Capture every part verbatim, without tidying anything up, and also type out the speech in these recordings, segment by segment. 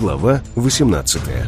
Глава восемнадцатая.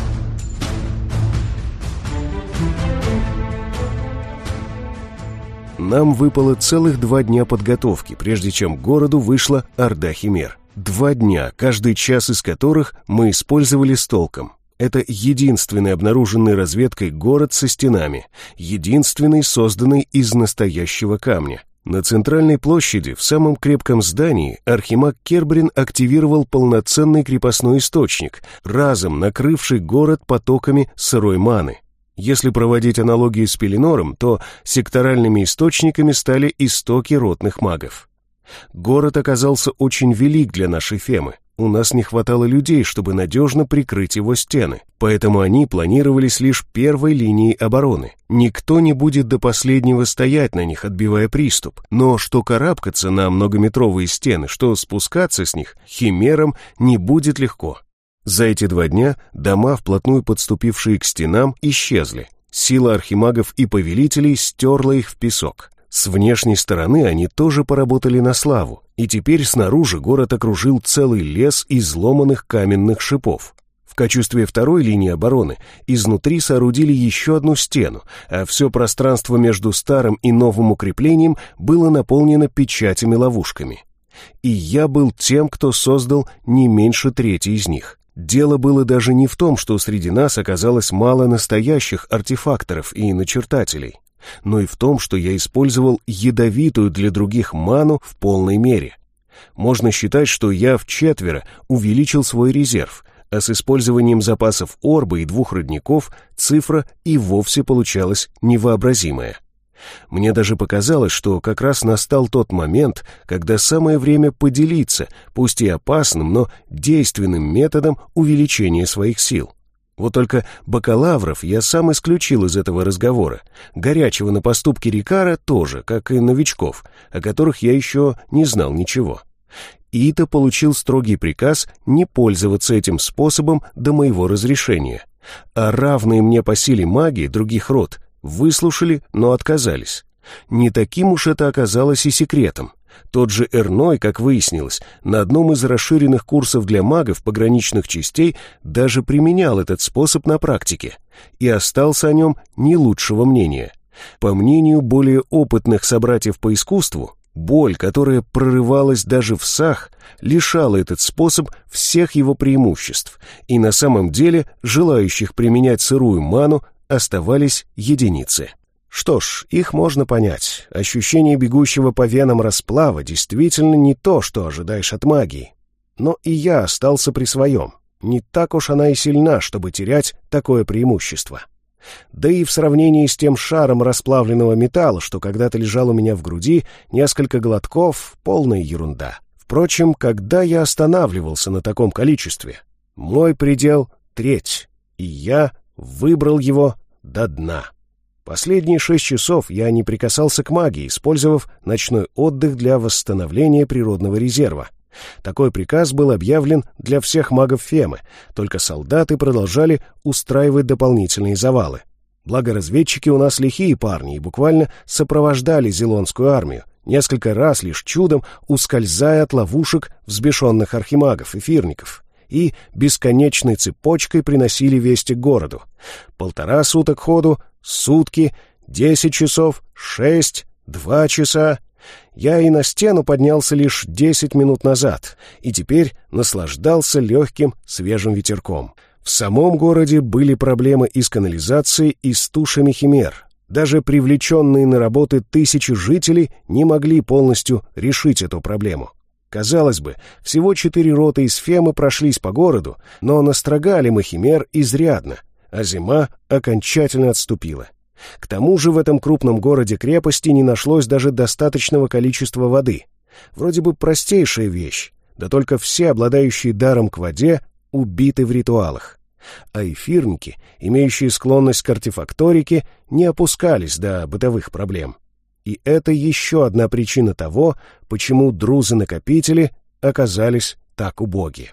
Нам выпало целых два дня подготовки, прежде чем к городу вышла орда химер. Два дня, каждый час из которых мы использовали с толком. Это единственный обнаруженный разведкой город со стенами, единственный созданный из настоящего камня. На центральной площади, в самом крепком здании, архимаг Кербрин активировал полноценный крепостной источник, разом накрывший город потоками сырой маны. Если проводить аналогию с Пеленором, то секторальными источниками стали истоки ротных магов. Город оказался очень велик для нашей Фемы. У нас не хватало людей, чтобы надежно прикрыть его стены, поэтому они планировались лишь первой линией обороны. Никто не будет до последнего стоять на них, отбивая приступ, но что карабкаться на многометровые стены, что спускаться с них химерам не будет легко. За эти два дня дома, вплотную подступившие к стенам, исчезли. Сила архимагов и повелителей стерла их в песок. С внешней стороны они тоже поработали на славу, и теперь снаружи город окружил целый лес изломанных каменных шипов. В качестве второй линии обороны изнутри соорудили еще одну стену, а все пространство между старым и новым укреплением было наполнено печатями-ловушками. И я был тем, кто создал не меньше трети из них. Дело было даже не в том, что среди нас оказалось мало настоящих артефакторов и начертателей, но и в том, что я использовал ядовитую для других ману в полной мере. Можно считать, что я вчетверо увеличил свой резерв, а с использованием запасов орбы и двух родников цифра и вовсе получалась невообразимая. Мне даже показалось, что как раз настал тот момент, когда самое время поделиться, пусть и опасным, но действенным методом увеличения своих сил. Вот только бакалавров я сам исключил из этого разговора. Горячего на поступки Рикара тоже, как и новичков, о которых я еще не знал ничего. Ита получил строгий приказ не пользоваться этим способом до моего разрешения. А равные мне по силе маги других род выслушали, но отказались. Не таким уж это оказалось и секретом. Тот же Эрной, как выяснилось, на одном из расширенных курсов для магов пограничных частей даже применял этот способ на практике и остался о нем не лучшего мнения. По мнению более опытных собратьев по искусству, боль, которая прорывалась даже в сах, лишала этот способ всех его преимуществ, и на самом деле желающих применять сырую ману оставались единицы. Что ж, их можно понять. Ощущение бегущего по венам расплава действительно не то, что ожидаешь от магии. Но и я остался при своем. Не так уж она и сильна, чтобы терять такое преимущество. Да и в сравнении с тем шаром расплавленного металла, что когда-то лежал у меня в груди, несколько глотков — полная ерунда. Впрочем, когда я останавливался на таком количестве? Мой предел — треть, и я выбрал его до дна. Последние шесть часов я не прикасался к магии, использовав ночной отдых для восстановления природного резерва. Такой приказ был объявлен для всех магов Фемы, только солдаты продолжали устраивать дополнительные завалы. Благо разведчики у нас лихие парни и буквально сопровождали Зелонскую армию, несколько раз лишь чудом ускользая от ловушек взбешенных архимагов и фирников, и бесконечной цепочкой приносили вести к городу. Полтора суток ходу, сутки, десять часов, шесть, два часа. Я и на стену поднялся лишь десять минут назад, и теперь наслаждался легким свежим ветерком. В самом городе были проблемы и с канализацией, и с тушами химер. Даже привлеченные на работы тысячи жителей не могли полностью решить эту проблему. Казалось бы, всего четыре роты из Фемы прошлись по городу, но настрогали мы химер изрядно, а зима окончательно отступила. К тому же в этом крупном городе-крепости не нашлось даже достаточного количества воды. Вроде бы простейшая вещь, да только все, обладающие даром к воде, убиты в ритуалах. А эфирники, имеющие склонность к артефакторике, не опускались до бытовых проблем. И это еще одна причина того, почему друзы-накопители оказались так убоги.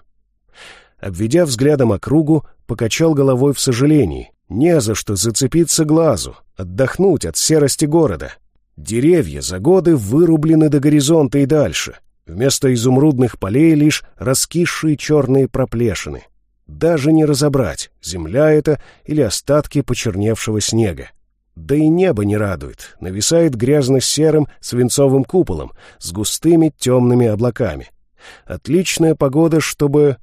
Обведя взглядом округу, покачал головой в сожалении. Не за что зацепиться глазу, отдохнуть от серости города. Деревья за годы вырублены до горизонта и дальше. Вместо изумрудных полей лишь раскисшие черные проплешины. Даже не разобрать, земля это или остатки почерневшего снега. Да и небо не радует, нависает грязно-серым свинцовым куполом с густыми темными облаками. Отличная погода, чтобы...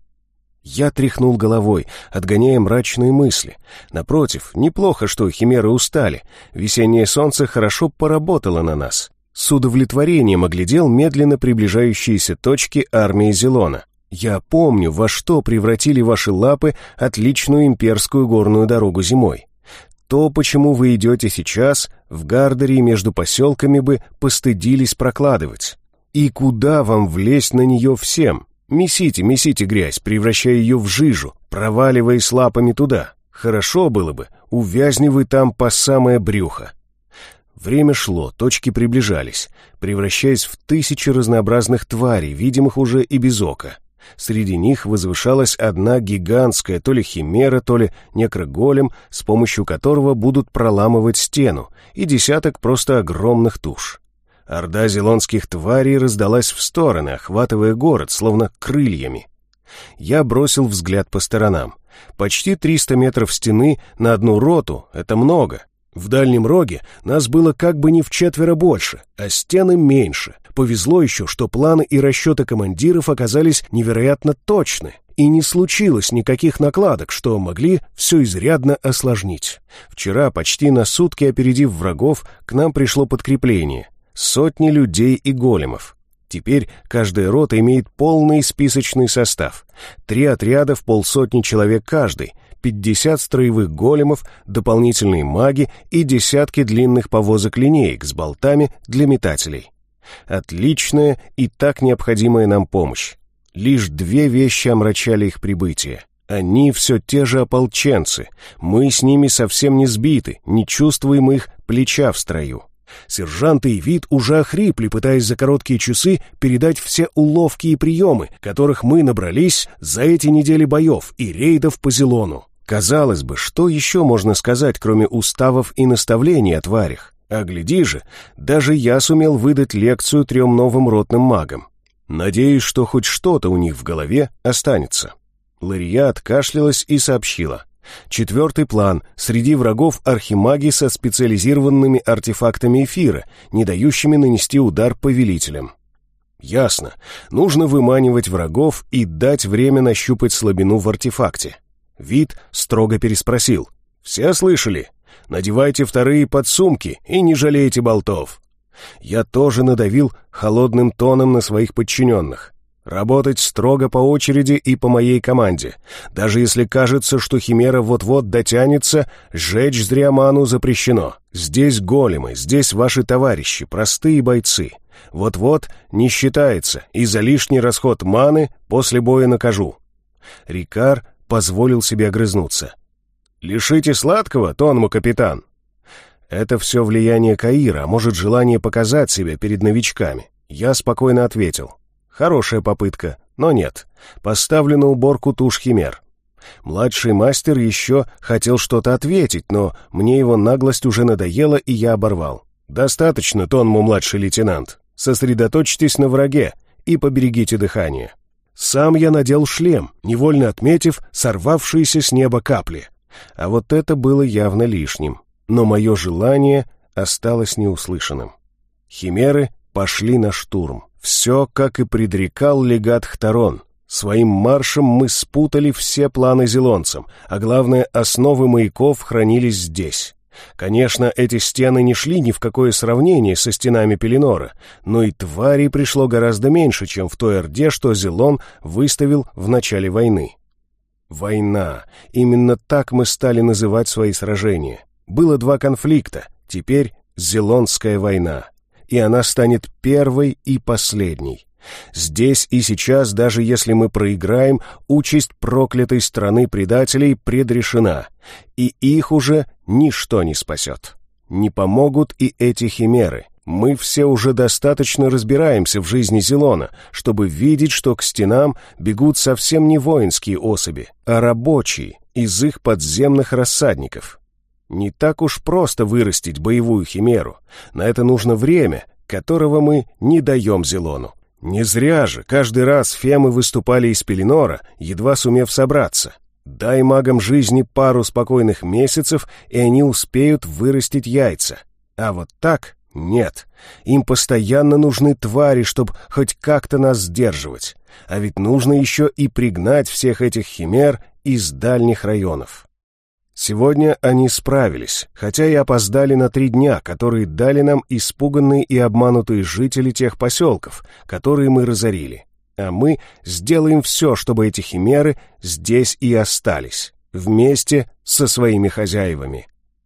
Я тряхнул головой, отгоняя мрачные мысли. Напротив, неплохо, что химеры устали. Весеннее солнце хорошо поработало на нас. С удовлетворением оглядел медленно приближающиеся точки армии Зелона. Я помню, во что превратили ваши лапы отличную имперскую горную дорогу зимой. То, почему вы идете сейчас, в Гардере между поселками бы постыдились прокладывать. И куда вам влезть на нее всем? Месите, месите грязь, превращая ее в жижу, проваливаясь лапами туда. Хорошо было бы, увязни вы там по самое брюхо. Время шло, точки приближались, превращаясь в тысячи разнообразных тварей, видимых уже и без ока. Среди них возвышалась одна гигантская то ли химера, то ли некроголем, с помощью которого будут проламывать стену, и десяток просто огромных туш. Орда зелонских тварей раздалась в стороны, охватывая город, словно крыльями. Я бросил взгляд по сторонам. Почти триста метров стены на одну роту — это много. В дальнем роге нас было как бы не вчетверо больше, а стены меньше. Повезло еще, что планы и расчеты командиров оказались невероятно точны, и не случилось никаких накладок, что могли все изрядно осложнить. Вчера, почти на сутки опередив врагов, к нам пришло подкрепление. Сотни людей и големов. Теперь каждая рота имеет полный списочный состав. Три отряда в полсотни человек каждый, пятьдесят строевых големов, дополнительные маги и десятки длинных повозок линеек с болтами для метателей. Отличная и так необходимая нам помощь. Лишь две вещи омрачали их прибытие. Они все те же ополченцы. Мы с ними совсем не сбиты, не чувствуем их плеча в строю. Сержанты и вид уже охрипли, пытаясь за короткие часы передать все уловки и приемы, которых мы набрались за эти недели боев и рейдов по Зелону. Казалось бы, что еще можно сказать, кроме уставов и наставлений о тварях? А гляди же, даже я сумел выдать лекцию трем новым ротным магам. Надеюсь, что хоть что-то у них в голове останется. Лария откашлялась и сообщила. Четвертый план. Среди врагов архимаги со специализированными артефактами эфира, не дающими нанести удар повелителям. Ясно. Нужно выманивать врагов и дать время нащупать слабину в артефакте. Вид строго переспросил. «Все слышали? Надевайте вторые подсумки и не жалейте болтов». Я тоже надавил холодным тоном на своих подчиненных. Работать строго по очереди и по моей команде. Даже если кажется, что химера вот-вот дотянется, сжечь зря ману запрещено. Здесь големы, здесь ваши товарищи, простые бойцы. Вот-вот не считается, и за лишний расход маны после боя накажу. Рикар позволил себе огрызнуться. «Лишите сладкого, тонму капитан». Это все влияние Каира, а может, желание показать себя перед новичками. Я спокойно ответил. Хорошая попытка, но нет. Поставлю на уборку туш химер. Младший мастер еще хотел что-то ответить, но мне его наглость уже надоела, и я оборвал. «Достаточно, тонму младший лейтенант. Сосредоточьтесь на враге и поберегите дыхание». Сам я надел шлем, невольно отметив сорвавшиеся с неба капли. А вот это было явно лишним. Но мое желание осталось неуслышанным. Химеры пошли на штурм. Все, как и предрекал легат Хтарон. Своим маршем мы спутали все планы зелонцам, а главное, основы маяков хранились здесь. Конечно, эти стены не шли ни в какое сравнение со стенами Пеленора, но и тварей пришло гораздо меньше, чем в той орде, что Зелон выставил в начале войны. Война. Именно так мы стали называть свои сражения. Было два конфликта, теперь Зелонская война. И она станет первой и последней. Здесь и сейчас, даже если мы проиграем, участь проклятой страны предателей предрешена, и их уже ничто не спасет. Не помогут и эти химеры. Мы все уже достаточно разбираемся в жизни Зелона, чтобы видеть, что к стенам бегут совсем не воинские особи, а рабочие из их подземных рассадников. Не так уж просто вырастить боевую химеру. На это нужно время, которого мы не даем Зелону. Не зря же каждый раз фемы выступали из Пеленора, едва сумев собраться. Дай магам жизни пару спокойных месяцев, и они успеют вырастить яйца. А вот так нет. Им постоянно нужны твари, чтобы хоть как-то нас сдерживать. А ведь нужно еще и пригнать всех этих химер из дальних районов. Сегодня они справились, хотя и опоздали на три дня, которые дали нам испуганные и обманутые жители тех поселков, которые мы разорили. А мы сделаем все, чтобы эти химеры здесь и остались, вместе со своими хозяевами.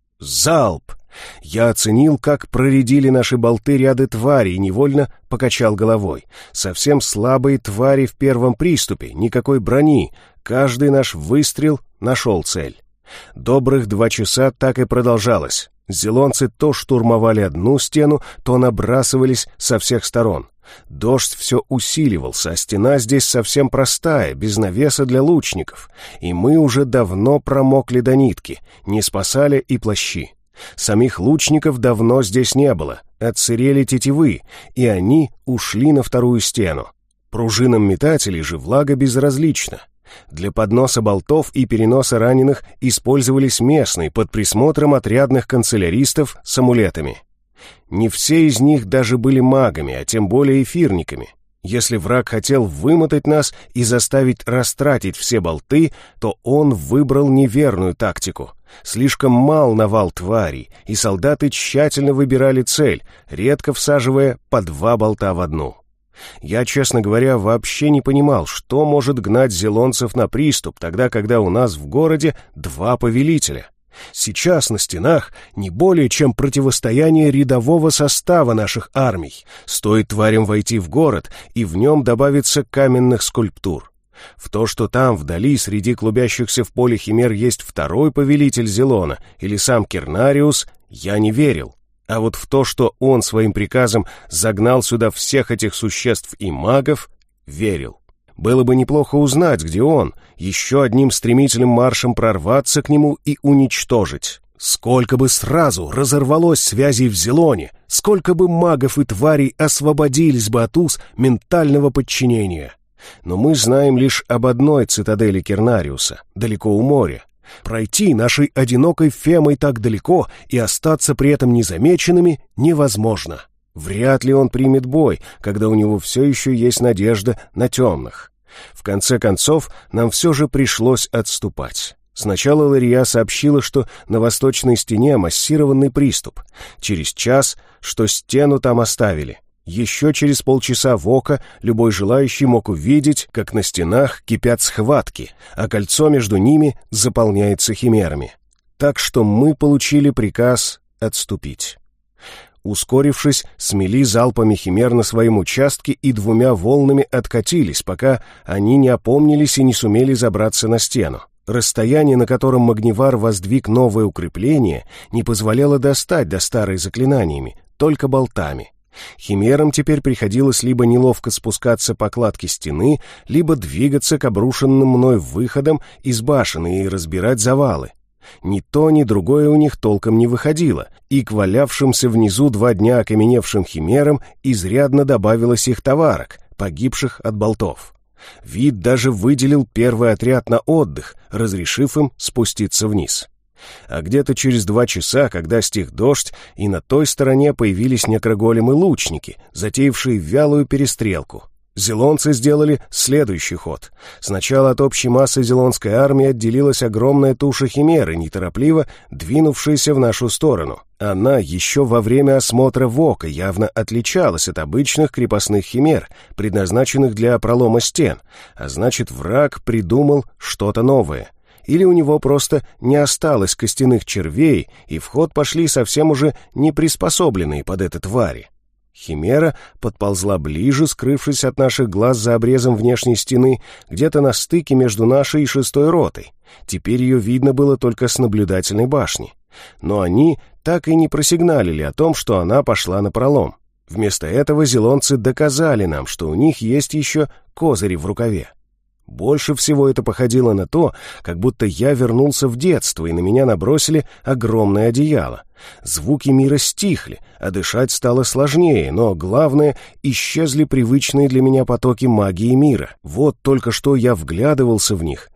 Залп! Я оценил, как проредили наши болты ряды тварей, и невольно покачал головой. Совсем слабые твари в первом приступе, никакой брони. Каждый наш выстрел нашел цель. Добрых два часа так и продолжалось. Зелонцы то штурмовали одну стену, то набрасывались со всех сторон. Дождь все усиливался, а стена здесь совсем простая, без навеса для лучников. И мы уже давно промокли до нитки, не спасали и плащи. Самих лучников давно здесь не было, отсырели тетивы, и они ушли на вторую стену. Пружинам метателей же влага безразлична. Для подноса болтов и переноса раненых использовались местные под присмотром отрядных канцеляристов с амулетами. Не все из них даже были магами, а тем более эфирниками. Если враг хотел вымотать нас и заставить растратить все болты, то он выбрал неверную тактику. Слишком мал навал тварей, и солдаты тщательно выбирали цель, редко всаживая по два болта в одну. Я, честно говоря, вообще не понимал, что может гнать зелонцев на приступ, тогда, когда у нас в городе два повелителя. Сейчас на стенах не более чем противостояние рядового состава наших армий. Стоит тварям войти в город, и в нем добавится каменных скульптур. В то, что там, вдали, среди клубящихся в поле химер есть второй повелитель Зелона или сам Кернариус, я не верил. А вот в то, что он своим приказом загнал сюда всех этих существ и магов, верил. Было бы неплохо узнать, где он, еще одним стремительным маршем прорваться к нему и уничтожить. Сколько бы сразу разорвалось связей в Зелоне, сколько бы магов и тварей освободились бы от уз ментального подчинения. Но мы знаем лишь об одной цитадели Кернариуса, далеко у моря. Пройти нашей одинокой Фемой так далеко и остаться при этом незамеченными невозможно. Вряд ли он примет бой, когда у него все еще есть надежда на темных. В конце концов, нам все же пришлось отступать. Сначала Лария сообщила, что на восточной стене массированный приступ. Через час, что стену там оставили. Еще через полчаса в око любой желающий мог увидеть, как на стенах кипят схватки, а кольцо между ними заполняется химерами. Так что мы получили приказ отступить. Ускорившись, смели залпами химер на своем участке и двумя волнами откатились, пока они не опомнились и не сумели забраться на стену. Расстояние, на котором Магнивар воздвиг новое укрепление, не позволяло достать до старой заклинаниями, только болтами. Химерам теперь приходилось либо неловко спускаться по кладке стены, либо двигаться к обрушенным мной выходам из башен и разбирать завалы. Ни то, ни другое у них толком не выходило, и к валявшимся внизу два дня окаменевшим химерам изрядно добавилось их товарок, погибших от болтов. Вид даже выделил первый отряд на отдых, разрешив им спуститься вниз. А где-то через два часа, когда стих дождь, и на той стороне появились некроголемы-лучники, затеявшие вялую перестрелку. Зелонцы сделали следующий ход. Сначала от общей массы зелонской армии отделилась огромная туша химеры, неторопливо двинувшаяся в нашу сторону. Она еще во время осмотра вока явно отличалась от обычных крепостных химер, предназначенных для пролома стен, а значит, враг придумал что-то новое. Или у него просто не осталось костяных червей, и в ход пошли совсем уже не приспособленные под это твари. Химера подползла ближе, скрывшись от наших глаз за обрезом внешней стены, где-то на стыке между нашей и шестой ротой. Теперь ее видно было только с наблюдательной башни. Но они так и не просигналили о том, что она пошла напролом. Вместо этого зелонцы доказали нам, что у них есть еще козыри в рукаве. Больше всего это походило на то, как будто я вернулся в детство, и на меня набросили огромное одеяло. Звуки мира стихли, а дышать стало сложнее, но, главное, исчезли привычные для меня потоки магии мира. Вот только что я вглядывался в них,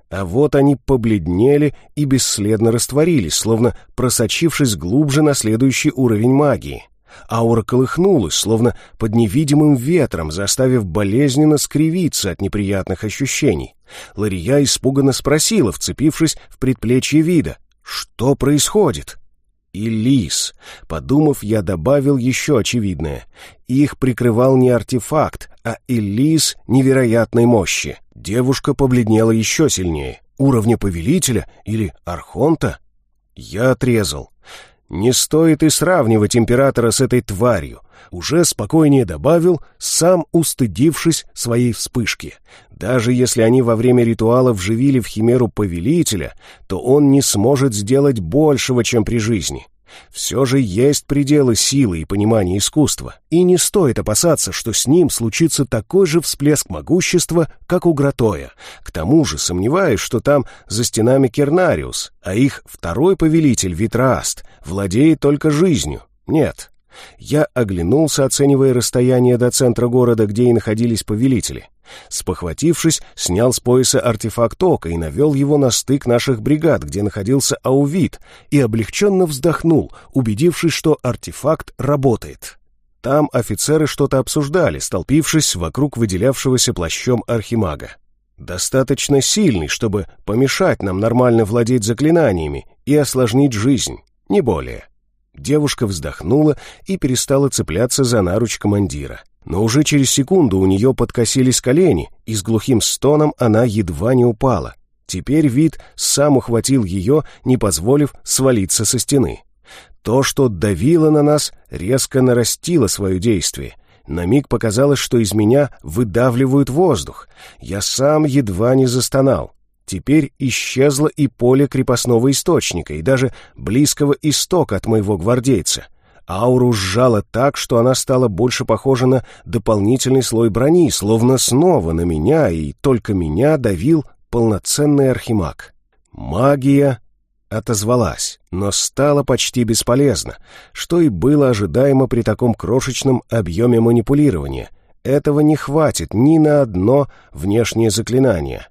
А вот они побледнели и бесследно растворились, словно просочившись глубже на следующий уровень магии. Аура колыхнулась, словно под невидимым ветром, заставив болезненно скривиться от неприятных ощущений. Лария испуганно спросила, вцепившись в предплечье вида: «Что происходит?» «Элис», — подумав, я добавил еще очевидное. Их прикрывал не артефакт, а Элис невероятной мощи. Девушка побледнела еще сильнее. Уровня повелителя или архонта? Я отрезал: «Не стоит и сравнивать императора с этой тварью». Уже спокойнее добавил, сам устыдившись своей вспышки. Даже если они во время ритуала вживили в химеру повелителя, то он не сможет сделать большего, чем при жизни. Все же есть пределы силы и понимания искусства, и не стоит опасаться, что с ним случится такой же всплеск могущества, как у Гратоя. К тому же сомневаюсь, что там за стенами Кернариус, а их второй повелитель Витрааст владеет только жизнью. Нет. Я оглянулся, оценивая расстояние до центра города, где и находились повелители. Спохватившись, снял с пояса артефакт ока и навел его на стык наших бригад, где находился Аувит, и облегченно вздохнул, убедившись, что артефакт работает. Там офицеры что-то обсуждали, столпившись вокруг выделявшегося плащом архимага. Достаточно сильный, чтобы помешать нам нормально владеть заклинаниями и осложнить жизнь, не более. Девушка вздохнула и перестала цепляться за наруч командира. Но уже через секунду у нее подкосились колени, и с глухим стоном она едва не упала. Теперь вид сам ухватил ее, не позволив свалиться со стены. То, что давило на нас, резко нарастило свое действие. На миг показалось, что из меня выдавливают воздух. Я сам едва не застонал. Теперь исчезло и поле крепостного источника, и даже близкого истока от моего гвардейца. Ауру сжало так, что она стала больше похожа на дополнительный слой брони, словно снова на меня и только меня давил полноценный архимаг. Магия отозвалась, но стала почти бесполезна, что и было ожидаемо при таком крошечном объеме манипулирования. Этого не хватит ни на одно внешнее заклинание.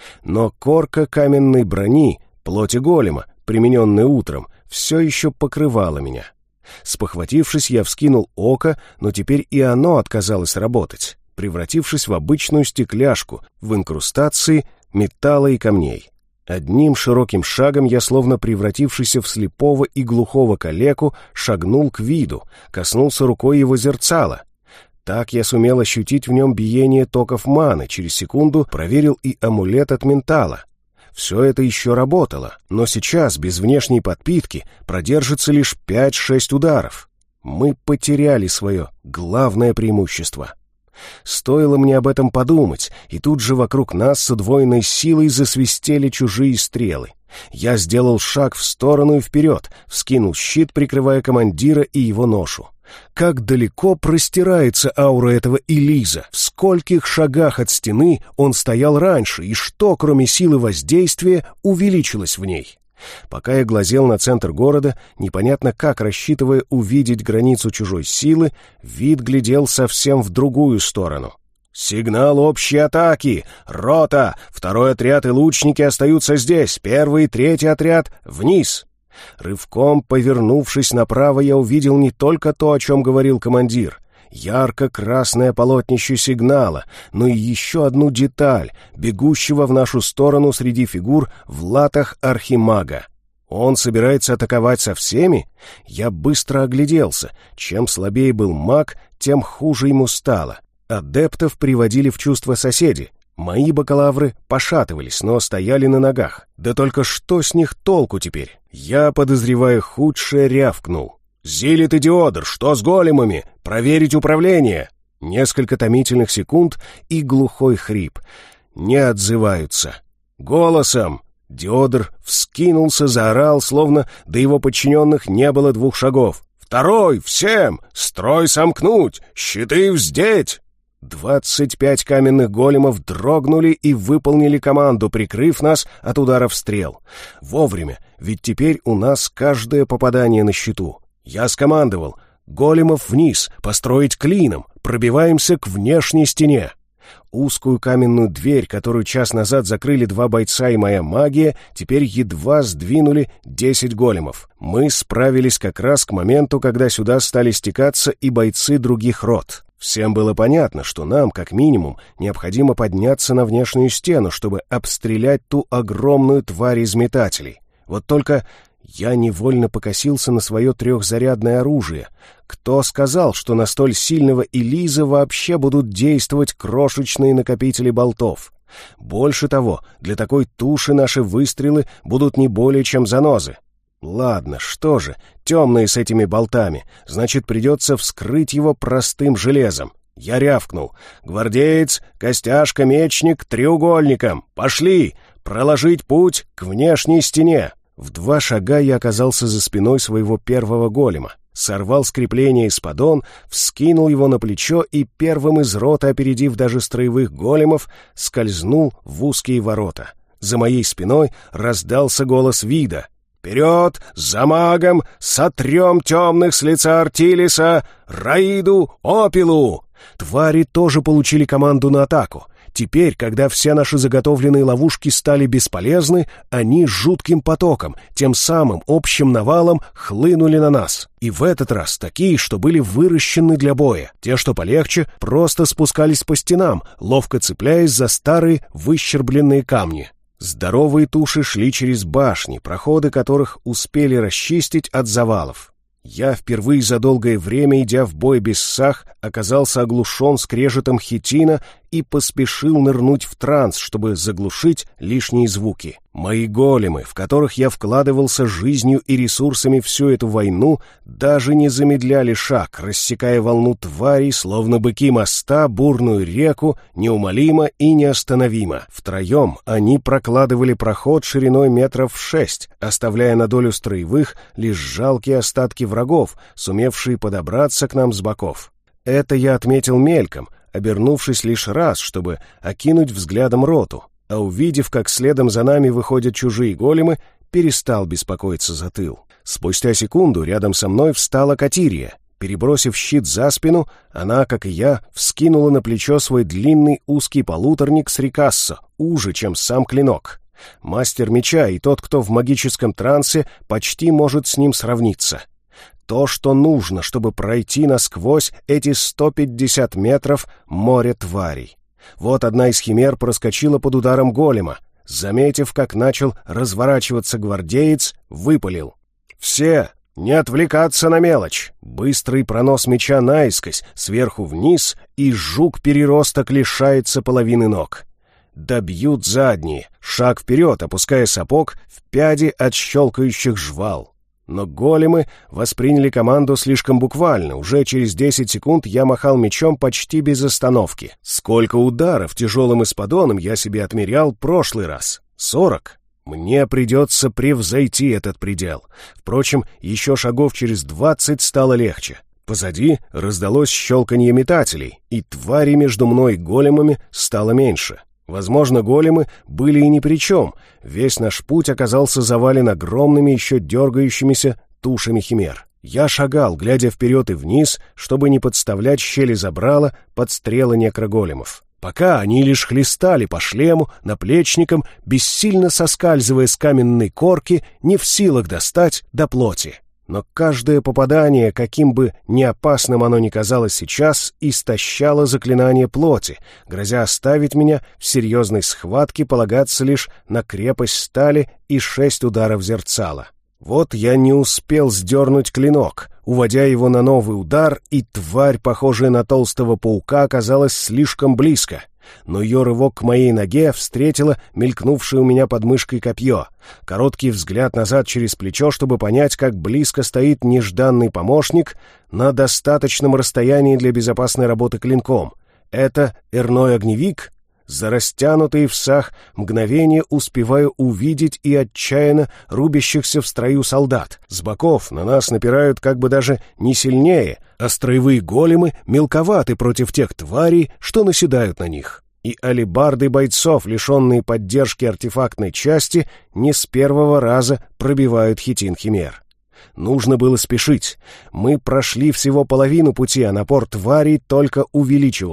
Но корка каменной брони, плоти голема, примененная утром, все еще покрывала меня. Спохватившись, я вскинул око, но теперь и оно отказалось работать, превратившись в обычную стекляшку, в инкрустации металла и камней. Одним широким шагом я, словно превратившийся в слепого и глухого калеку, шагнул к виду, коснулся рукой его зерцала. Так я сумел ощутить в нем биение токов маны, через секунду проверил и амулет от ментала. Все это еще работало, но сейчас, без внешней подпитки, продержится лишь пять-шесть ударов. Мы потеряли свое главное преимущество. Стоило мне об этом подумать, и тут же вокруг нас с удвоенной силой засвистели чужие стрелы. Я сделал шаг в сторону и вперед, вскинул щит, прикрывая командира и его ношу. Как далеко простирается аура этого Элиза, в скольких шагах от стены он стоял раньше, и что, кроме силы воздействия, увеличилось в ней. Пока я глазел на центр города, непонятно как рассчитывая увидеть границу чужой силы, вид глядел совсем в другую сторону. «Сигнал общей атаки! Рота! Второй отряд и лучники остаются здесь, первый и третий отряд — вниз!» Рывком повернувшись направо, я увидел не только то, о чем говорил командир. Ярко-красное полотнище сигнала, но и еще одну деталь, бегущего в нашу сторону среди фигур в латах архимага. Он собирается атаковать со всеми? Я быстро огляделся. Чем слабее был маг, тем хуже ему стало. Адептов приводили в чувство соседи. Мои бакалавры пошатывались, но стояли на ногах. Да только что с них толку теперь? Я, подозревая худшее, рявкнул: «Зилит и Диодр, что с големами? Проверить управление!» Несколько томительных секунд и глухой хрип. Не отзываются. Голосом! Диодр вскинулся, заорал, словно до его подчиненных не было двух шагов. «Второй! Всем! Строй сомкнуть! Щиты вздеть!» Двадцать пять каменных големов дрогнули и выполнили команду, прикрыв нас от ударов стрел. Вовремя, ведь теперь у нас каждое попадание на счету. Я скомандовал: големов вниз, построить клином, пробиваемся к внешней стене. Узкую каменную дверь, которую час назад закрыли два бойца и моя магия, теперь едва сдвинули десять големов. Мы справились как раз к моменту, когда сюда стали стекаться и бойцы других рот. Всем было понятно, что нам, как минимум, необходимо подняться на внешнюю стену, чтобы обстрелять ту огромную тварь из метателей. Вот только я невольно покосился на свое трехзарядное оружие. Кто сказал, что на столь сильного Элиза вообще будут действовать крошечные накопители болтов? Больше того, для такой туши наши выстрелы будут не более чем занозы. Ладно, что же, темные с этими болтами, значит, придется вскрыть его простым железом. Я рявкнул: «Гвардеец, костяшка, мечник, треугольником! Пошли! Проложить путь к внешней стене!» В два шага я оказался за спиной своего первого голема, сорвал с крепления исподон, вскинул его на плечо и первым из рота, опередив даже строевых големов, скользнул в узкие ворота. За моей спиной раздался голос Вида: «Вперед! За магом! Сотрем темных с лица Артилиса! Раиду! Опилу!» Твари тоже получили команду на атаку. Теперь, когда все наши заготовленные ловушки стали бесполезны, они жутким потоком, тем самым общим навалом, хлынули на нас. И в этот раз такие, что были выращены для боя. Те, что полегче, просто спускались по стенам, ловко цепляясь за старые выщербленные камни. Здоровые туши шли через башни, проходы которых успели расчистить от завалов. Я впервые за долгое время, идя в бой без сах, оказался оглушен скрежетом хитина и поспешил нырнуть в транс, чтобы заглушить лишние звуки. Мои големы, в которых я вкладывался жизнью и ресурсами всю эту войну, даже не замедляли шаг, рассекая волну тварей, словно быки моста, бурную реку, неумолимо и неостановимо. Втроем они прокладывали проход шириной метров шесть, оставляя на долю строевых лишь жалкие остатки врагов, сумевшие подобраться к нам с боков. Это я отметил мельком, обернувшись лишь раз, чтобы окинуть взглядом роту, а увидев, как следом за нами выходят чужие големы, перестал беспокоиться за тыл. Спустя секунду рядом со мной встала Катирия. Перебросив щит за спину, она, как и я, вскинула на плечо свой длинный узкий полуторник с рикассо, уже, чем сам клинок. Мастер меча и тот, кто в магическом трансе, почти может с ним сравниться. То, что нужно, чтобы пройти насквозь эти сто пятьдесят метров моря тварей. Вот одна из химер проскочила под ударом голема. Заметив, как начал разворачиваться гвардеец, выпалил: «Все, не отвлекаться на мелочь!» Быстрый пронос меча наискось, сверху вниз, и жук-переросток лишается половины ног. Добьют задние, шаг вперед, опуская сапог в пяди от щелкающих жвал. Но големы восприняли команду слишком буквально. Уже через десять секунд я махал мечом почти без остановки. Сколько ударов тяжелым исподоном я себе отмерял прошлый раз? Сорок. Мне придется превзойти этот предел. Впрочем, еще шагов через двадцать стало легче. Позади раздалось щелканье метателей, и твари между мной и големами стало меньше. Возможно, големы были и ни при чем. Весь наш путь оказался завален огромными, еще дергающимися тушами химер. Я шагал, глядя вперед и вниз, чтобы не подставлять щели забрала под стрелы некроголемов. Пока они лишь хлестали по шлему, наплечникам, бессильно соскальзывая с каменной корки, не в силах достать до плоти. Но каждое попадание, каким бы ни опасным оно ни казалось сейчас, истощало заклинание плоти, грозя оставить меня в серьезной схватке полагаться лишь на крепость стали и шесть ударов зерцала. Вот я не успел сдернуть клинок, уводя его на новый удар, и тварь, похожая на толстого паука, оказалась слишком близко. Но ее рывок к моей ноге встретило мелькнувшее у меня под мышкой копье. Короткий взгляд назад через плечо, чтобы понять, как близко стоит нежданный помощник на достаточном расстоянии для безопасной работы клинком. Это эрной огневик? За растянутые в сах мгновение успеваю увидеть и отчаянно рубящихся в строю солдат. С боков на нас напирают как бы даже не сильнее, а строевые големы мелковаты против тех тварей, что наседают на них. И алебарды бойцов, лишенные поддержки артефактной части, не с первого раза пробивают хитин химер. Нужно было спешить. Мы прошли всего половину пути, а напор тварей только увеличивался.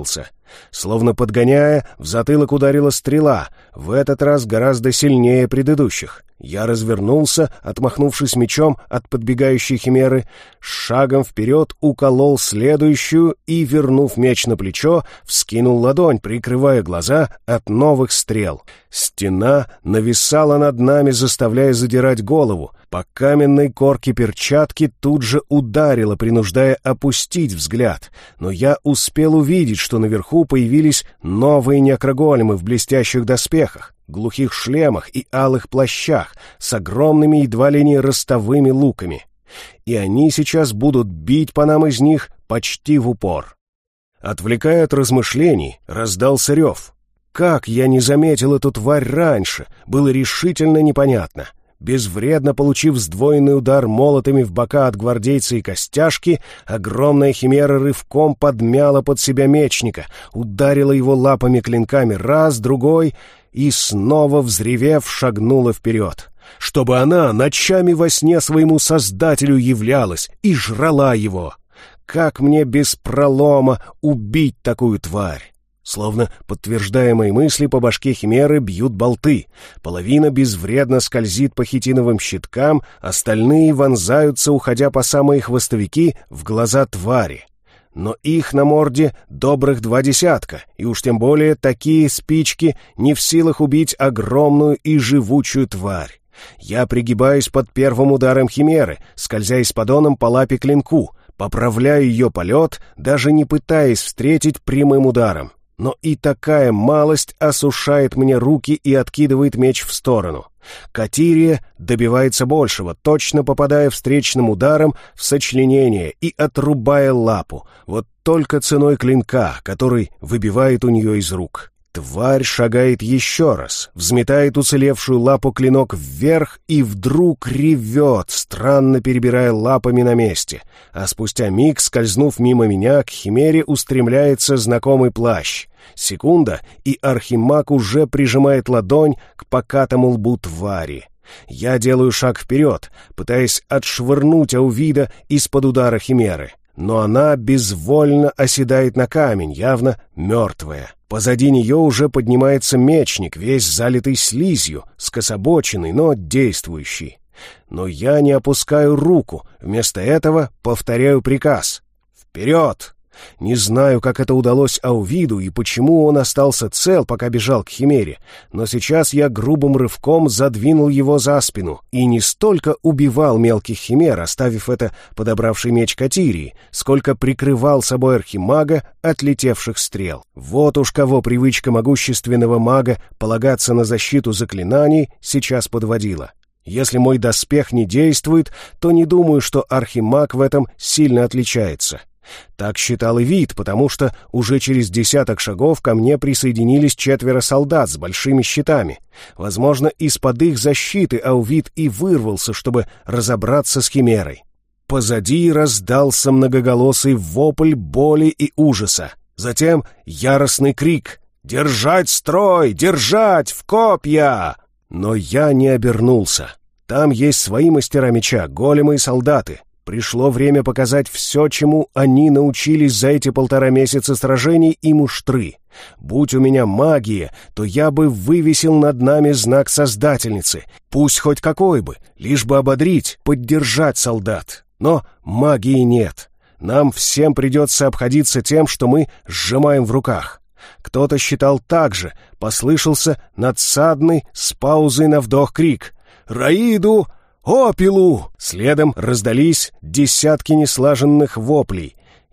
Словно подгоняя, в затылок ударила стрела, в этот раз гораздо сильнее предыдущих. Я развернулся, отмахнувшись мечом от подбегающей химеры, шагом вперед уколол следующую и, вернув меч на плечо, вскинул ладонь, прикрывая глаза от новых стрел. Стена нависала над нами, заставляя задирать голову. По каменной корке перчатки тут же ударило, принуждая опустить взгляд. Но я успел увидеть, что наверху появились новые некроголемы в блестящих доспехах, глухих шлемах и алых плащах с огромными едва ли не ростовыми луками. И они сейчас будут бить по нам из них почти в упор. Отвлекая от размышлений, раздался рев. Как я не заметил эту тварь раньше, было решительно непонятно. Безвредно получив сдвоенный удар молотами в бока от гвардейца и костяшки, огромная химера рывком подмяла под себя мечника, ударила его лапами-клинками раз, другой и, снова взревев, шагнула вперед, чтобы она ночами во сне своему создателю являлась и жрала его. Как мне без пролома убить такую тварь? Словно подтверждая мои мысли, по башке химеры бьют болты. Половина безвредно скользит по хитиновым щиткам, остальные вонзаются, уходя по самые хвостовики, в глаза твари. Но их на морде добрых два десятка, и уж тем более такие спички не в силах убить огромную и живучую тварь. Я пригибаюсь под первым ударом химеры, скользя исподоном по лапе клинку, поправляю ее полет, даже не пытаясь встретить прямым ударом. Но и такая малость осушает мне руки и откидывает меч в сторону. Катирия добивается большего, точно попадая встречным ударом в сочленение и отрубая лапу, вот только ценой клинка, который выбивает у нее из рук. Тварь шагает еще раз, взметает уцелевшую лапу клинок вверх и вдруг ревет, странно перебирая лапами на месте, а спустя миг, скользнув мимо меня, к химере устремляется знакомый плащ. Секунда, и архимаг уже прижимает ладонь к покатому лбу твари. Я делаю шаг вперед, пытаясь отшвырнуть Аувида из-под удара химеры, но она безвольно оседает на камень, явно мертвая. Позади нее уже поднимается мечник, весь залитый слизью, скособоченный, но действующий. Но я не опускаю руку, вместо этого повторяю приказ. «Вперед!» Не знаю, как это удалось Аувиду и почему он остался цел, пока бежал к химере, но сейчас я грубым рывком задвинул его за спину и не столько убивал мелких химер, оставив это подобравший меч Катирии, сколько прикрывал собой архимага от летевших стрел. Вот уж кого привычка могущественного мага полагаться на защиту заклинаний сейчас подводила. Если мой доспех не действует, то не думаю, что архимаг в этом сильно отличается. Так считал и Вид, потому что уже через десяток шагов ко мне присоединились четверо солдат с большими щитами. Возможно, из-под их защиты Аувид и вырвался, чтобы разобраться с химерой. Позади раздался многоголосый вопль боли и ужаса. Затем яростный крик «Держать строй! Держать! В копья!» Но я не обернулся. Там есть свои мастера меча, големы и солдаты. Пришло время показать все, чему они научились за эти полтора месяца сражений и муштры. Будь у меня магия, то я бы вывесил над нами знак Создательницы, пусть хоть какой бы, лишь бы ободрить, поддержать солдат. Но магии нет. Нам всем придется обходиться тем, что мы сжимаем в руках. Кто-то считал так же, послышался надсадный с паузой на вдох крик «Раиду! Опилу!» Следом раздались десятки неслаженных воплей.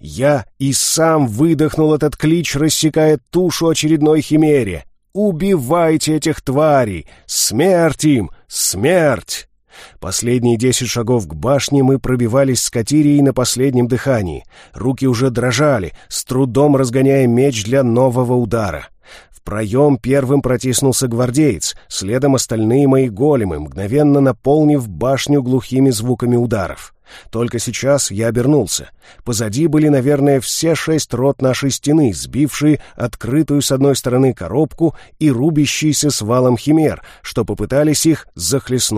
Я и сам выдохнул этот клич, рассекая тушу очередной химере. «Убивайте этих тварей! Смерть им! Смерть!» Последние десять шагов к башне мы пробивались с Катирией на последнем дыхании. Руки уже дрожали, с трудом разгоняя меч для нового удара. В проем первым протиснулся гвардеец, следом остальные мои големы, мгновенно наполнив башню глухими звуками ударов. Только сейчас я обернулся. Позади были, наверное, все шесть рот нашей стены, сбившие открытую с одной стороны коробку и рубящиеся с валом химер, что попытались их захлестнуть.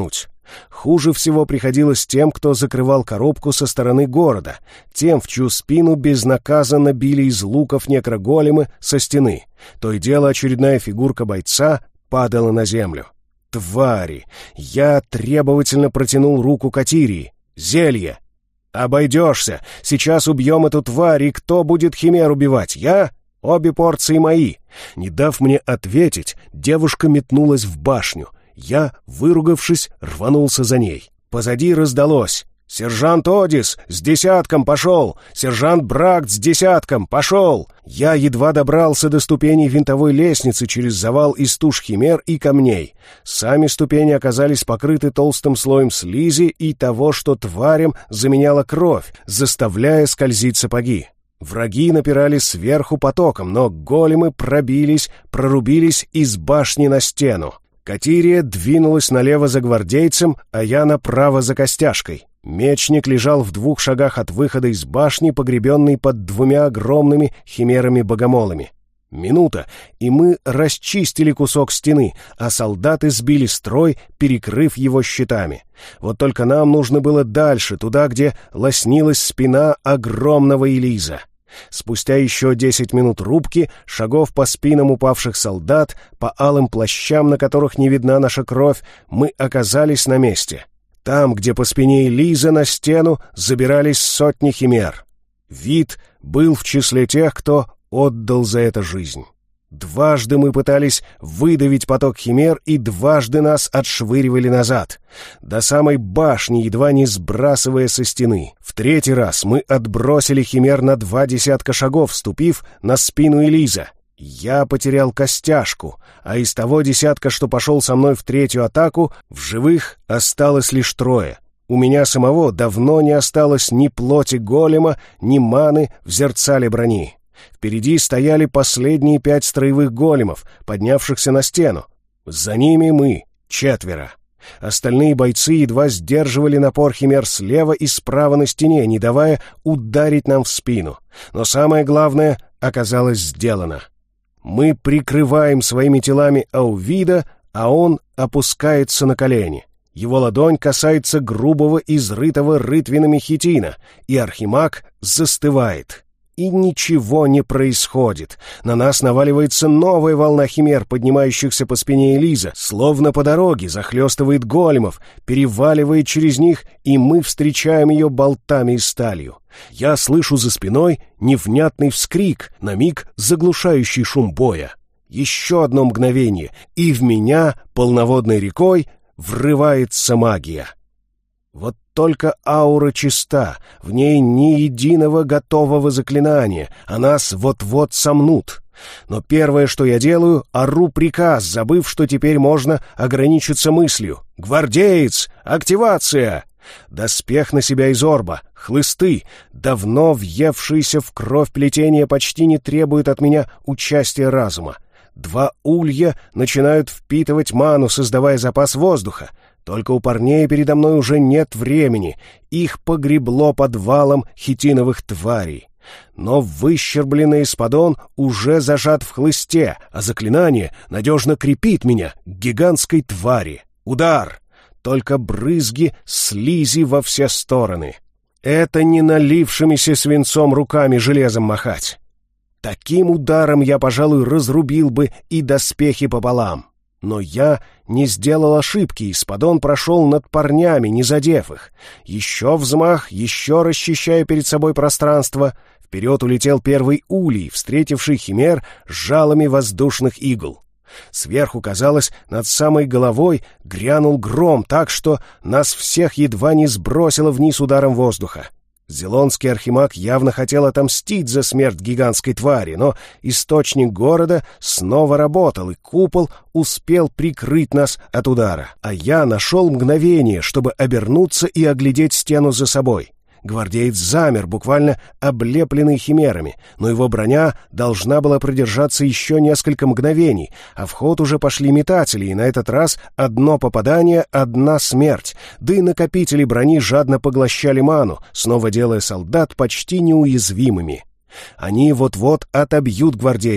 Хуже всего приходилось тем, кто закрывал коробку со стороны города, тем, в чью спину безнаказанно били из луков некроголемы со стены. То и дело очередная фигурка бойца падала на землю. Твари! Я требовательно протянул руку к Атирии. Зелье! Обойдешься! Сейчас убьем эту тварь, и кто будет химер убивать? Я? Обе порции мои. Не дав мне ответить, девушка метнулась в башню. Я, выругавшись, рванулся за ней. Позади раздалось: «Сержант Одис с десятком пошел! Сержант Бракт с десятком пошел!» Я едва добрался до ступеней винтовой лестницы через завал из туш химер и камней. Сами ступени оказались покрыты толстым слоем слизи и того, что тварям заменяла кровь, заставляя скользить сапоги. Враги напирали сверху потоком, но големы пробились, прорубились из башни на стену. Катирия двинулась налево за гвардейцем, а я направо за костяшкой. Мечник лежал в двух шагах от выхода из башни, погребенный под двумя огромными химерами-богомолами. Минута, и мы расчистили кусок стены, а солдаты сбили строй, перекрыв его щитами. Вот только нам нужно было дальше, туда, где лоснилась спина огромного Элиза. Спустя еще десять минут рубки, шагов по спинам упавших солдат, по алым плащам, на которых не видна наша кровь, мы оказались на месте. Там, где по спине Элиза на стену забирались сотни химер. Вид был в числе тех, кто отдал за это жизнь. Дважды мы пытались выдавить поток химер, и дважды нас отшвыривали назад, до самой башни, едва не сбрасывая со стены. В третий раз мы отбросили химер на два десятка шагов, ступив на спину Элиза. Я потерял костяшку, а из того десятка, что пошел со мной в третью атаку, в живых осталось лишь трое. У меня самого давно не осталось ни плоти голема, ни маны в зерцале брони. Впереди стояли последние пять строевых големов, поднявшихся на стену. За ними мы, четверо. Остальные бойцы едва сдерживали напор химер слева и справа на стене, не давая ударить нам в спину. Но самое главное оказалось сделано. Мы прикрываем своими телами Аувида, а он опускается на колени. Его ладонь касается грубого, изрытого рытвинами хитина, и архимаг застывает. И ничего не происходит. На нас наваливается новая волна химер, поднимающихся по спине Элиза, словно по дороге захлестывает големов, переваливает через них, и мы встречаем ее болтами и сталью. Я слышу за спиной невнятный вскрик, на миг заглушающий шум боя. Еще одно мгновение, и в меня полноводной рекой врывается магия. Вот только аура чиста, в ней ни единого готового заклинания, а нас вот-вот сомнут. Но первое, что я делаю, ору приказ, забыв, что теперь можно ограничиться мыслью. «Гвардеец! Активация!» Доспех на себя из орба, хлысты, давно въевшиеся в кровь плетения почти не требуют от меня участия разума. Два улья начинают впитывать ману, создавая запас воздуха. Только у парней передо мной уже нет времени, их погребло подвалом хитиновых тварей. Но выщербленный спадон уже зажат в хлысте, а заклинание надежно крепит меня к гигантской твари. Удар! Только брызги слизи во все стороны. Это не налившимися свинцом руками железом махать. Таким ударом я, пожалуй, разрубил бы и доспехи пополам. Но я не сделал ошибки, и спадон прошел над парнями, не задев их. Еще взмах, еще расчищая перед собой пространство. Вперед улетел первый улей, встретивший химер с жалами воздушных игл. Сверху, казалось, над самой головой грянул гром так, что нас всех едва не сбросило вниз ударом воздуха. Зелонский архимаг явно хотел отомстить за смерть гигантской твари, но источник города снова работал, и купол успел прикрыть нас от удара. А я нашел мгновение, чтобы обернуться и оглядеть стену за собой. Гвардеец замер, буквально облепленный химерами, но его броня должна была продержаться еще несколько мгновений, а в ход уже пошли метатели, и на этот раз одно попадание — одна смерть, да и накопители брони жадно поглощали ману, снова делая солдат почти неуязвимыми. Они вот-вот отобьют гвардейца.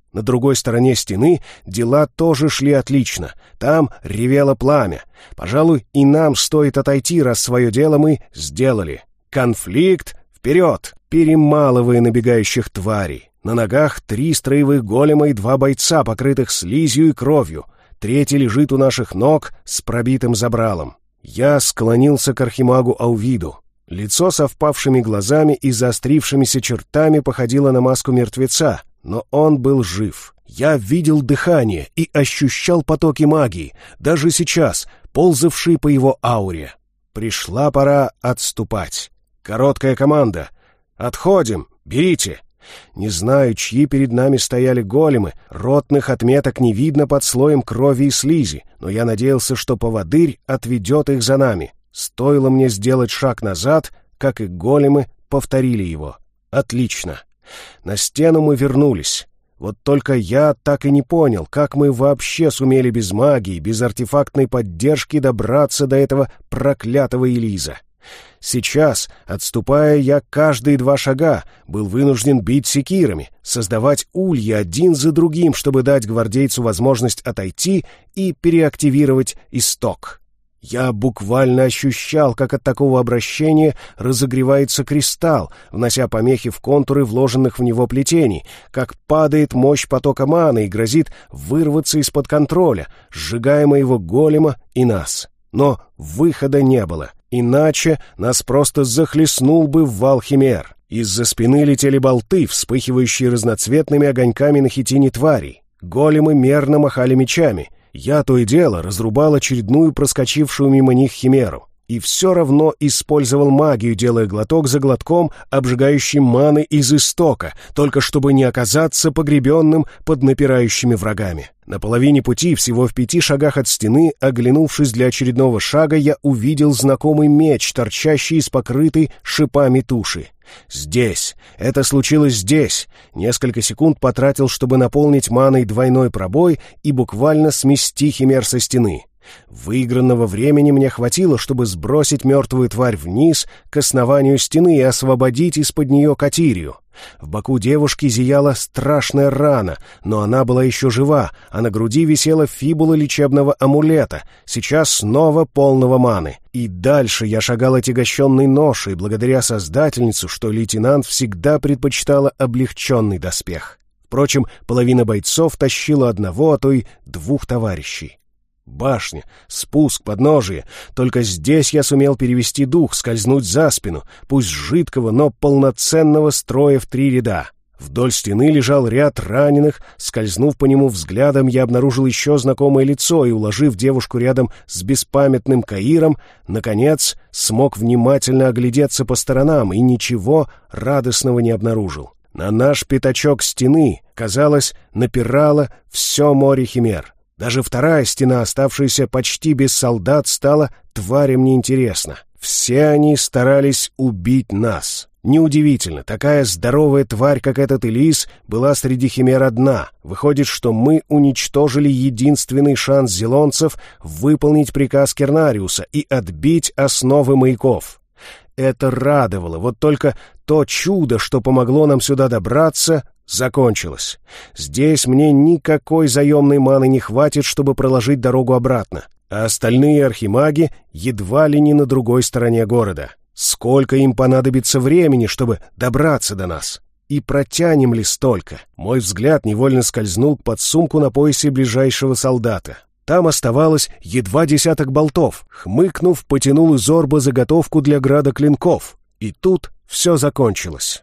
На другой стороне стены дела тоже шли отлично. Там ревело пламя. Пожалуй, и нам стоит отойти, раз свое дело мы сделали. Конфликт вперед, перемалывая набегающих тварей. На ногах три строевых голема и два бойца, покрытых слизью и кровью. Третий лежит у наших ног с пробитым забралом. Я склонился к архимагу Аувиду. Лицо со впавшими глазами и заострившимися чертами походило на маску мертвеца, но он был жив. Я видел дыхание и ощущал потоки магии, даже сейчас, ползавшие по его ауре. Пришла пора отступать. Короткая команда. «Отходим! Берите!» Не знаю, чьи перед нами стояли големы, ротных отметок не видно под слоем крови и слизи, но я надеялся, что поводырь отведет их за нами. Стоило мне сделать шаг назад, как и големы повторили его. Отлично. На стену мы вернулись. Вот только я так и не понял, как мы вообще сумели без магии, без артефактной поддержки добраться до этого проклятого Элиза. Сейчас, отступая, я каждые два шага был вынужден бить секирами, создавать ульи один за другим, чтобы дать гвардейцу возможность отойти и переактивировать исток. Я буквально ощущал, как от такого обращения разогревается кристалл, внося помехи в контуры вложенных в него плетений, как падает мощь потока маны и грозит вырваться из-под контроля, сжигая моего голема и нас. Но выхода не было, иначе нас просто захлестнул бы вал химер. Из-за спины летели болты, вспыхивающие разноцветными огоньками на хитине тварей. Големы мерно махали мечами. Я то и дело разрубал очередную проскочившую мимо них химеру. И все равно использовал магию, делая глоток за глотком, обжигающий маны из истока, только чтобы не оказаться погребенным под напирающими врагами. На половине пути, всего в пяти шагах от стены, оглянувшись для очередного шага, я увидел знакомый меч, торчащий из покрытой шипами туши. Здесь. Это случилось здесь. Несколько секунд потратил, чтобы наполнить маной двойной пробой и буквально смести химер со стены. Выигранного времени мне хватило, чтобы сбросить мертвую тварь вниз к основанию стены и освободить из-под нее Катирию. В боку девушки зияла страшная рана, но она была еще жива, а на груди висела фибула лечебного амулета, сейчас снова полного маны. И дальше я шагал отягощенной ношей, благодаря Создательницу, что лейтенант всегда предпочитала облегченный доспех. Впрочем, половина бойцов тащила одного, а то и двух товарищей. Башня, спуск, подножие. Только здесь я сумел перевести дух, скользнуть за спину, пусть жидкого, но полноценного строя в три ряда. Вдоль стены лежал ряд раненых. Скользнув по нему взглядом, я обнаружил еще знакомое лицо и, уложив девушку рядом с беспамятным Каиром, наконец смог внимательно оглядеться по сторонам и ничего радостного не обнаружил. На наш пятачок стены, казалось, напирало все море химер. Даже вторая стена, оставшаяся почти без солдат, стала тварям неинтересна. Все они старались убить нас. Неудивительно, такая здоровая тварь, как этот Элис, была среди химер одна. Выходит, что мы уничтожили единственный шанс зелонцев выполнить приказ Кернариуса и отбить основы маяков. Это радовало, вот только то чудо, что помогло нам сюда добраться, закончилось. Здесь мне никакой заемной маны не хватит, чтобы проложить дорогу обратно, а остальные архимаги едва ли не на другой стороне города. Сколько им понадобится времени, чтобы добраться до нас? И протянем ли столько? Мой взгляд невольно скользнул к подсумку на поясе ближайшего солдата. Там оставалось едва десяток болтов. Хмыкнув, потянул из орба заготовку для града клинков. И тут все закончилось.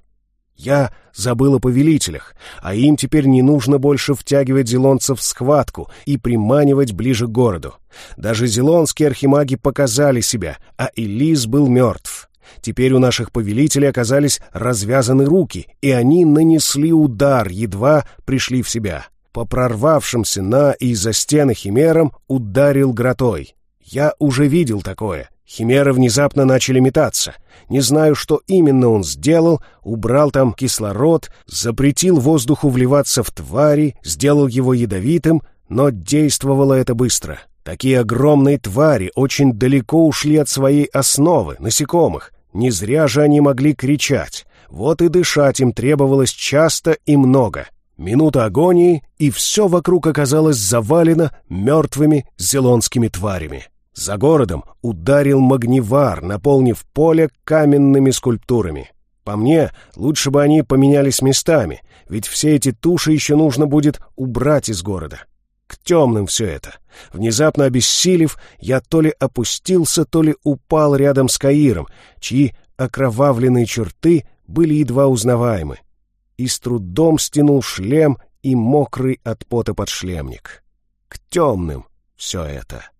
Я забыл о повелителях, а им теперь не нужно больше втягивать зелонцев в схватку и приманивать ближе к городу. Даже зелонские архимаги показали себя, а Элис был мертв. Теперь у наших повелителей оказались развязаны руки, и они нанесли удар, едва пришли в себя. По прорвавшимся на и из-за стены химерам ударил гротой. Я уже видел такое. Химеры внезапно начали метаться. Не знаю, что именно он сделал, убрал там кислород, запретил воздуху вливаться в твари, сделал его ядовитым, но действовало это быстро. Такие огромные твари очень далеко ушли от своей основы, насекомых. Не зря же они могли кричать. Вот и дышать им требовалось часто и много. Минута агонии, и все вокруг оказалось завалено мертвыми зелонскими тварями. За городом ударил магнивар, наполнив поле каменными скульптурами. По мне, лучше бы они поменялись местами, ведь все эти туши еще нужно будет убрать из города. К темным все это. Внезапно обессилев, я то ли опустился, то ли упал рядом с Каиром, чьи окровавленные черты были едва узнаваемы, и с трудом стянул шлем и мокрый от пота подшлемник. К темным все это.